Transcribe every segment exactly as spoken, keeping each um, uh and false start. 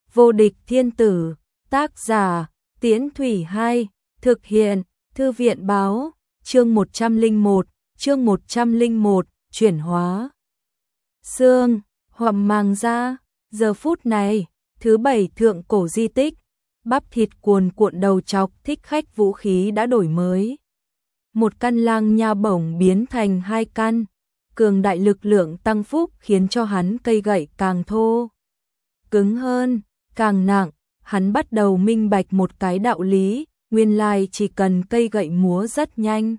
Vô địch thiên tử, tác giả, Tiễn Thủy Hai, thực hiện, Thư viện báo, chương một trăm lẻ một, chương một trăm lẻ một, chuyển hóa. Xương, hoằm màng da, giờ phút này, thứ bảy thượng cổ di tích, bắp thịt cuồn cuộn đầu chọc thích khách vũ khí đã đổi mới. Một căn lang nha bổng biến thành hai căn, cường đại lực lượng tăng phúc khiến cho hắn cây gậy càng thô, cứng hơn, càng nặng, hắn bắt đầu minh bạch một cái đạo lý, nguyên lai chỉ cần cây gậy múa rất nhanh.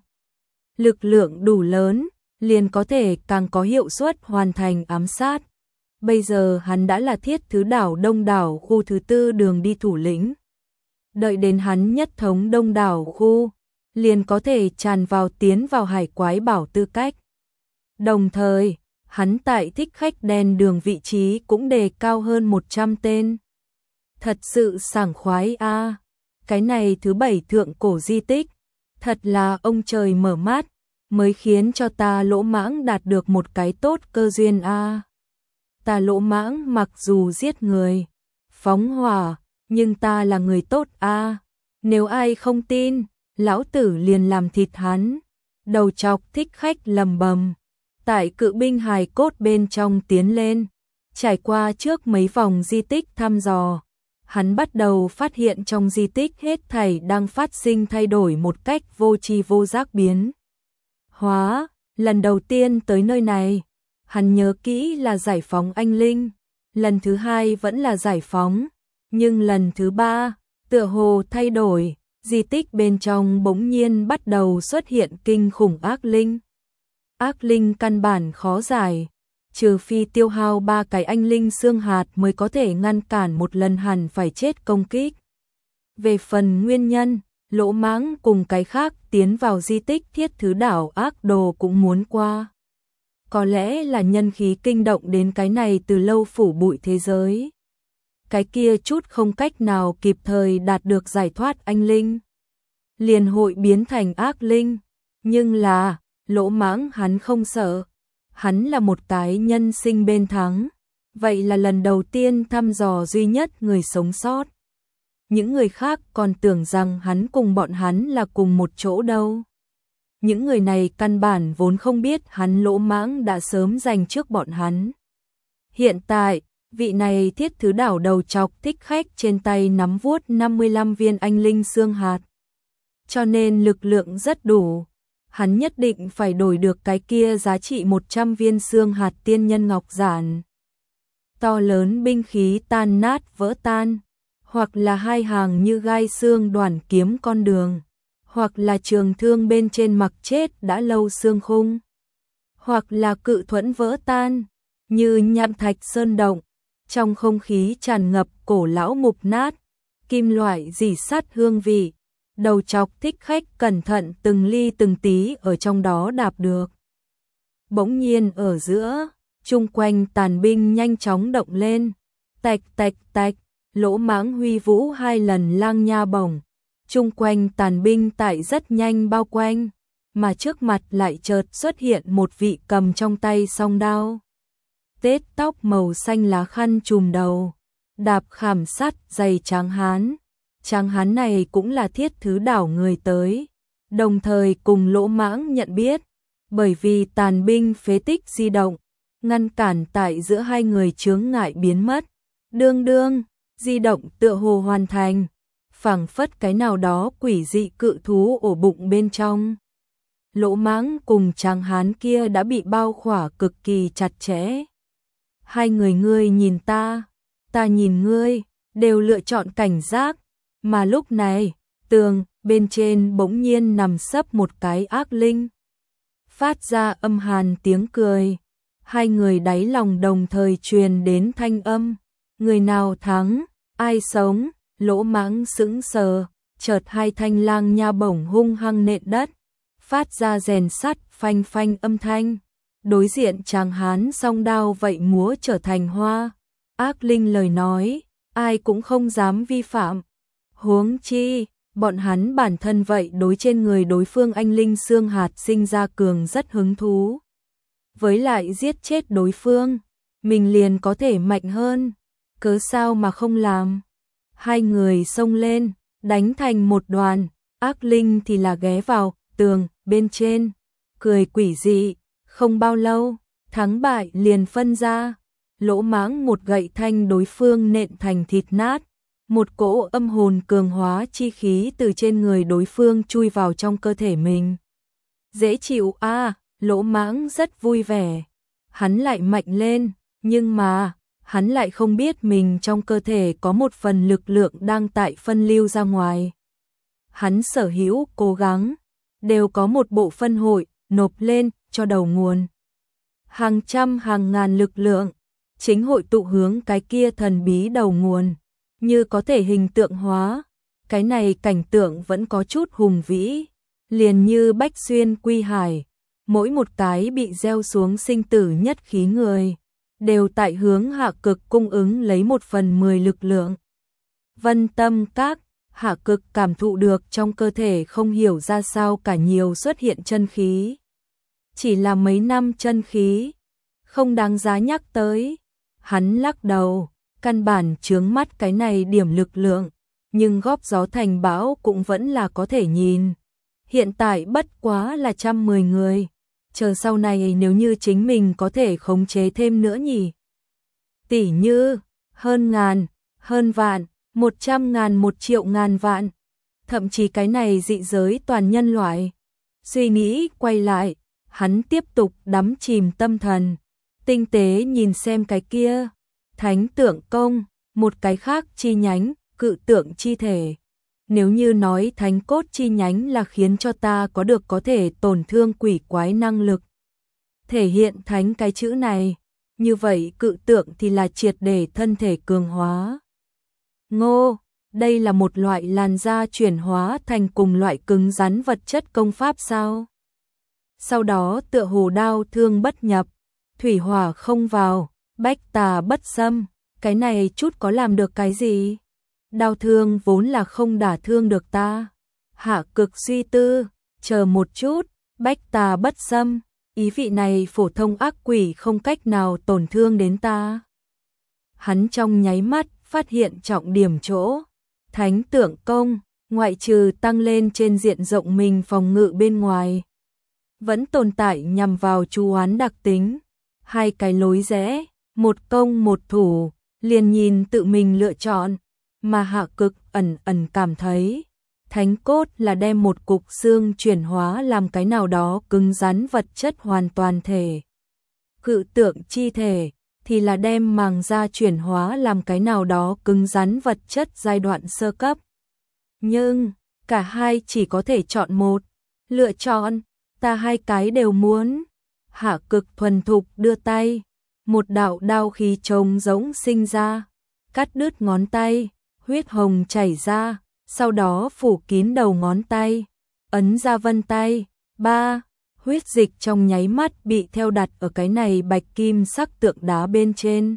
Lực lượng đủ lớn, liền có thể càng có hiệu suất hoàn thành ám sát. Bây giờ hắn đã là Thiết Thứ Đảo Đông Đảo khu thứ tư đường đi thủ lĩnh. Đợi đến hắn nhất thống Đông Đảo khu, liền có thể tràn vào tiến vào hải quái bảo tư cách. Đồng thời, hắn tại thích khách đen đường vị trí cũng đề cao hơn một trăm tên. Thật sự sảng khoái a. À. Cái này thứ bảy thượng cổ di tích, thật là ông trời mở mắt, mới khiến cho ta Lỗ Mãng đạt được một cái tốt cơ duyên a. À. Ta Lỗ Mãng mặc dù giết người, phóng hỏa, nhưng ta là người tốt a. À. Nếu ai không tin, lão tử liền làm thịt hắn. Đầu chọc thích khách lầm bầm, tại cự binh hài cốt bên trong tiến lên, trải qua trước mấy vòng di tích thăm dò, hắn bắt đầu phát hiện trong di tích hết thảy đang phát sinh thay đổi một cách vô tri vô giác biến hóa. Lần đầu tiên tới nơi này, hắn nhớ kỹ là giải phóng anh linh, lần thứ hai vẫn là giải phóng, nhưng lần thứ ba, tựa hồ thay đổi, di tích bên trong bỗng nhiên bắt đầu xuất hiện kinh khủng ác linh. Ác linh căn bản khó giải, trừ phi tiêu hao ba cái anh linh xương hạt mới có thể ngăn cản một lần hẳn phải chết công kích. Về phần nguyên nhân, Lỗ Mãng cùng cái khác tiến vào di tích Thiết Thứ Đảo ác đồ cũng muốn qua. Có lẽ là nhân khí kinh động đến cái này từ lâu phủ bụi thế giới. Cái kia chút không cách nào kịp thời đạt được giải thoát anh linh, liền hội biến thành ác linh. Nhưng là, Lỗ Mãng hắn không sợ. Hắn là một cái nhân sinh bên thắng, vậy là lần đầu tiên thăm dò duy nhất người sống sót. Những người khác còn tưởng rằng hắn cùng bọn hắn là cùng một chỗ đâu. Những người này căn bản vốn không biết hắn Lỗ Mãng đã sớm giành trước bọn hắn. Hiện tại, vị này Thiết Thứ Đảo đầu chọc thích khách trên tay nắm vuốt năm mươi lăm viên anh linh xương hạt. Cho nên lực lượng rất đủ. Hắn nhất định phải đổi được cái kia giá trị một trăm viên xương hạt tiên nhân ngọc giản. To lớn binh khí tan nát vỡ tan, hoặc là hai hàng như gai xương đoàn kiếm con đường, hoặc là trường thương bên trên mặc chết đã lâu xương khung, hoặc là cự thuẫn vỡ tan, như nham thạch sơn động, trong không khí tràn ngập cổ lão mục nát, kim loại rỉ sắt hương vị. Đầu chọc thích khách cẩn thận từng ly từng tí ở trong đó đạp được. Bỗng nhiên ở giữa, chung quanh tàn binh nhanh chóng động lên. Tạch tạch tạch, Lỗ Mãng huy vũ hai lần lang nha bổng. Chung quanh tàn binh tại rất nhanh bao quanh, mà trước mặt lại chợt xuất hiện một vị cầm trong tay song đao. Tết tóc màu xanh lá khăn trùm đầu, đạp khảm sắt giày tráng hán. Tráng hán này cũng là Thiết Thứ Đảo người tới, đồng thời cùng Lỗ Mãng nhận biết, bởi vì tàn binh phế tích di động, ngăn cản tại giữa hai người chướng ngại biến mất. Đương đương, di động tựa hồ hoàn thành, phảng phất cái nào đó quỷ dị cự thú ổ bụng bên trong. Lỗ Mãng cùng tráng hán kia đã bị bao khỏa cực kỳ chặt chẽ. Hai người ngươi nhìn ta, ta nhìn ngươi, đều lựa chọn cảnh giác. Mà lúc này, tường bên trên bỗng nhiên nằm sấp một cái ác linh, phát ra âm hàn tiếng cười. Hai người đáy lòng đồng thời truyền đến thanh âm, người nào thắng, ai sống. Lỗ Mãng sững sờ, chợt hai thanh lang nha bổng hung hăng nện đất, phát ra rèn sắt phanh phanh âm thanh. Đối diện tráng hán song đao vậy múa trở thành hoa. Ác linh lời nói, ai cũng không dám vi phạm. Huống chi, bọn hắn bản thân vậy đối trên người đối phương anh linh xương hạt sinh ra cường rất hứng thú. Với lại giết chết đối phương, mình liền có thể mạnh hơn. cớ sao mà không làm. Hai người xông lên, đánh thành một đoàn, ác linh thì là ghé vào tường bên trên, cười quỷ dị, không bao lâu, thắng bại liền phân ra. Lỗ Mãng một gậy thanh đối phương nện thành thịt nát, một cỗ âm hồn cường hóa chi khí từ trên người đối phương chui vào trong cơ thể mình. Dễ chịu a, à, Lỗ Mãng rất vui vẻ. Hắn lại mạnh lên, nhưng mà, hắn lại không biết mình trong cơ thể có một phần lực lượng đang tại phân lưu ra ngoài. Hắn sở hữu cố gắng, đều có một bộ phân hội, nộp lên cho đầu nguồn. Hàng trăm hàng ngàn lực lượng, chính hội tụ hướng cái kia thần bí đầu nguồn, như có thể hình tượng hóa. Cái này cảnh tượng vẫn có chút hùng vĩ, liền như Bách Xuyên Quy Hải, mỗi một cái bị gieo xuống sinh tử nhất khí người, đều tại hướng Hạ Cực cung ứng lấy một phần mười lực lượng. Vân Tâm Các, Hạ Cực cảm thụ được trong cơ thể không hiểu ra sao cả nhiều xuất hiện chân khí. Chỉ là mấy năm chân khí, không đáng giá nhắc tới. Hắn lắc đầu, căn bản chướng mắt cái này điểm lực lượng, nhưng góp gió thành bão cũng vẫn là có thể nhìn. Hiện tại bất quá là trăm mười người, chờ sau này nếu như chính mình có thể khống chế thêm nữa nhỉ. Tỷ như, hơn ngàn, hơn vạn, một trăm ngàn, một triệu ngàn vạn, thậm chí cái này dị giới toàn nhân loại. Suy nghĩ quay lại, hắn tiếp tục đắm chìm tâm thần, tinh tế nhìn xem cái kia, thánh tượng công, một cái khác chi nhánh, cự tượng chi thể. Nếu như nói thánh cốt chi nhánh là khiến cho ta có được có thể tổn thương quỷ quái năng lực, thể hiện thánh cái chữ này, như vậy cự tượng thì là triệt để thân thể cường hóa. Ngô, đây là một loại làn da chuyển hóa thành cùng loại cứng rắn vật chất công pháp sao? Sau đó tựa hồ đao thương bất nhập, thủy hỏa không vào, bách tà bất xâm, cái này chút có làm được cái gì? Đao thương vốn là không đả thương được ta. Hạ Cực suy tư, chờ một chút, bách tà bất xâm, ý vị này phổ thông ác quỷ không cách nào tổn thương đến ta. Hắn trong nháy mắt phát hiện trọng điểm chỗ, thánh tượng công, ngoại trừ tăng lên trên diện rộng mình phòng ngự bên ngoài, vẫn tồn tại nhằm vào chú oán đặc tính, hai cái lối rẽ, một công một thủ, liền nhìn tự mình lựa chọn, mà Hạ Cực ẩn ẩn cảm thấy, thánh cốt là đem một cục xương chuyển hóa làm cái nào đó cứng rắn vật chất hoàn toàn thể. Cự tượng chi thể thì là đem màng da chuyển hóa làm cái nào đó cứng rắn vật chất giai đoạn sơ cấp. Nhưng, cả hai chỉ có thể chọn một, lựa chọn, ta hai cái đều muốn. Hạ Cực thuần thục đưa tay, một đạo đao khí trống rỗng sinh ra, cắt đứt ngón tay, huyết hồng chảy ra, sau đó phủ kín đầu ngón tay, ấn ra vân tay, ba, huyết dịch trong nháy mắt bị theo đặt ở cái này bạch kim sắc tượng đá bên trên.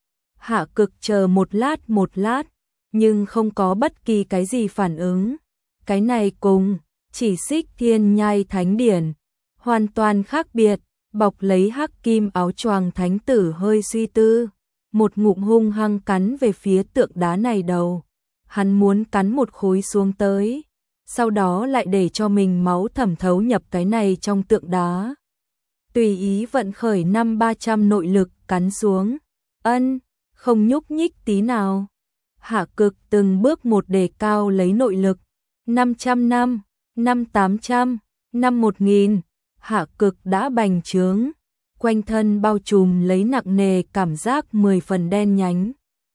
Hạ Cực chờ một lát một lát, nhưng không có bất kỳ cái gì phản ứng. Cái này cùng chỉ xích thiên nhai thánh điển, hoàn toàn khác biệt, bọc lấy hắc kim áo choàng thánh tử hơi suy tư, một ngụm hung hăng cắn về phía tượng đá này đầu. Hắn muốn cắn một khối xuống tới, sau đó lại để cho mình máu thẩm thấu nhập cái này trong tượng đá. Tùy ý vận khởi năm ba trăm nội lực cắn xuống, ân, không nhúc nhích tí nào. Hạ Cực từng bước một đề cao lấy nội lực, năm trăm năm, năm tám trăm, năm một nghìn, Hạ Cực đã bành trướng, quanh thân bao trùm lấy nặng nề cảm giác mười phần đen nhánh.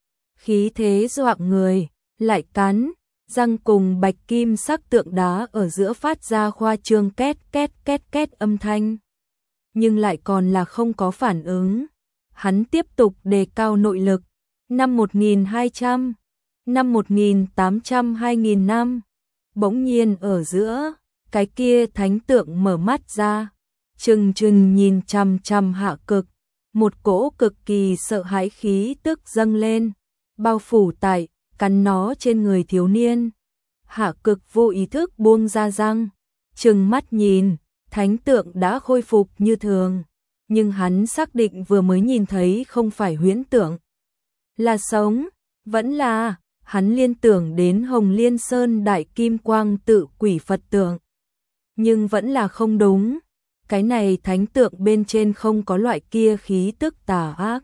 Khí thế dọa người, lại cắn, răng cùng bạch kim sắc tượng đá ở giữa phát ra khoa trương két két két két âm thanh. Nhưng lại còn là không có phản ứng. Hắn tiếp tục đề cao nội lực, năm một nghìn hai trăm, năm một nghìn tám trăm, hai nghìn năm. Bỗng nhiên ở giữa, cái kia thánh tượng mở mắt ra, trừng trừng nhìn chằm chằm Hạ Cực, một cỗ cực kỳ sợ hãi khí tức dâng lên, bao phủ tại cắn nó trên người thiếu niên. Hạ Cực vô ý thức buông ra răng, trừng mắt nhìn, thánh tượng đã khôi phục như thường, nhưng hắn xác định vừa mới nhìn thấy không phải huyễn tượng. Là sống, vẫn là, hắn liên tưởng đến Hồng Liên Sơn đại kim quang tự quỷ Phật tượng. Nhưng vẫn là không đúng, cái này thánh tượng bên trên không có loại kia khí tức tà ác.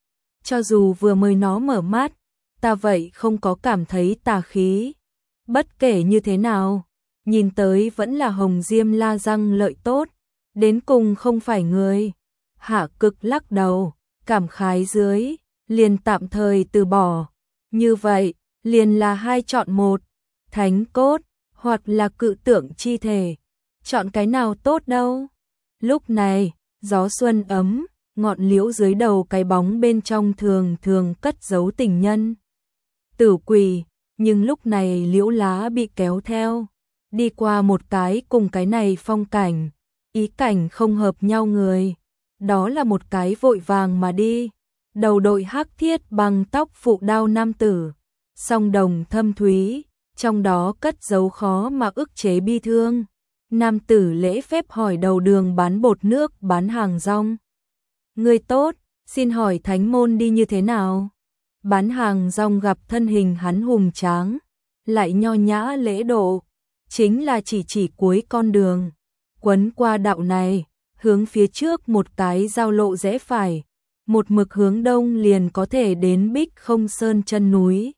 Cho dù vừa mới nó mở mắt, ta vậy không có cảm thấy tà khí. Bất kể như thế nào, nhìn tới vẫn là Hồng Diêm La răng lợi tốt, đến cùng không phải người. Hạ Cực lắc đầu, cảm khái dưới, liền tạm thời từ bỏ. Như vậy, liền là hai chọn một, thánh cốt, hoặc là cự tượng chi thể. Chọn cái nào tốt đâu? Lúc này, gió xuân ấm, ngọn liễu dưới đầu cái bóng bên trong thường thường cất giấu tình nhân. Tử quỷ, nhưng lúc này liễu lá bị kéo theo, đi qua một cái cùng cái này phong cảnh, ý cảnh không hợp nhau người. Đó là một cái vội vàng mà đi, đầu đội hắc thiết bằng tóc phụ đao nam tử, song đồng thâm thúy, trong đó cất giấu khó mà ức chế bi thương. Nam tử lễ phép hỏi đầu đường bán bột nước bán hàng rong. Người tốt, xin hỏi thánh môn đi như thế nào? Bán hàng rong gặp thân hình hắn hùng tráng, lại nho nhã lễ độ, chính là chỉ chỉ cuối con đường. Quấn qua đạo này, hướng phía trước một cái giao lộ rẽ phải, một mực hướng đông liền có thể đến Bích Không Sơn chân núi.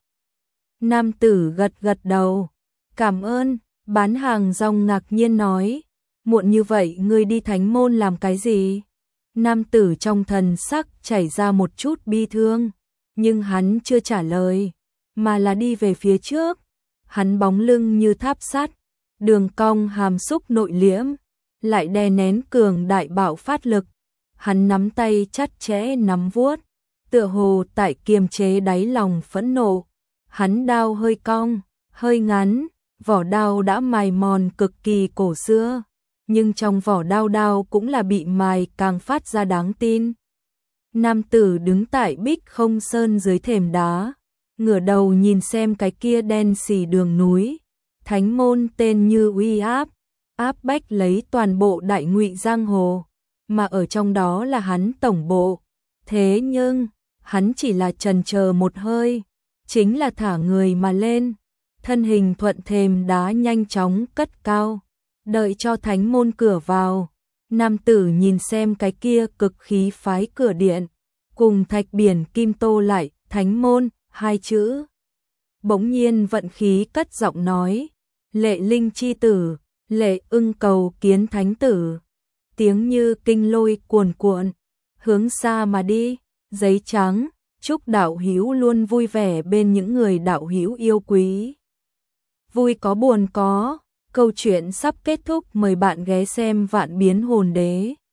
Nam tử gật gật đầu, cảm ơn. Bán hàng rong ngạc nhiên nói, muộn như vậy ngươi đi thánh môn làm cái gì? Nam tử trong thần sắc chảy ra một chút bi thương, nhưng hắn chưa trả lời, mà là đi về phía trước. Hắn bóng lưng như tháp sắt, đường cong hàm xúc nội liễm, lại đè nén cường đại bạo phát lực. Hắn nắm tay chặt chẽ nắm vuốt, tựa hồ tại kiềm chế đáy lòng phẫn nộ. Hắn đao hơi cong, hơi ngắn, vỏ đao đã mài mòn cực kỳ cổ xưa, nhưng trong vỏ đao đao cũng là bị mài càng phát ra đáng tin. Nam tử đứng tại Bích Không Sơn dưới thềm đá, ngửa đầu nhìn xem cái kia đen xì đường núi, thánh môn tên như uy áp, áp bách lấy toàn bộ đại ngụy giang hồ, mà ở trong đó là hắn tổng bộ. Thế nhưng, hắn chỉ là chần chờ một hơi, chính là thả người mà lên. Thân hình thuận thềm đá nhanh chóng cất cao, đợi cho thánh môn cửa vào. Nam tử nhìn xem cái kia cực khí phái cửa điện, cùng thạch biển kim tô lại, thánh môn, hai chữ. Bỗng nhiên vận khí cất giọng nói, Lệ Linh chi tử, Lệ Ưng cầu kiến thánh tử. Tiếng như kinh lôi cuồn cuộn, hướng xa mà đi, giấy trắng, chúc đạo hữu luôn vui vẻ bên những người đạo hữu yêu quý. Vui có buồn có, câu chuyện sắp kết thúc, mời bạn ghé xem Vạn Biến Hồn Đế.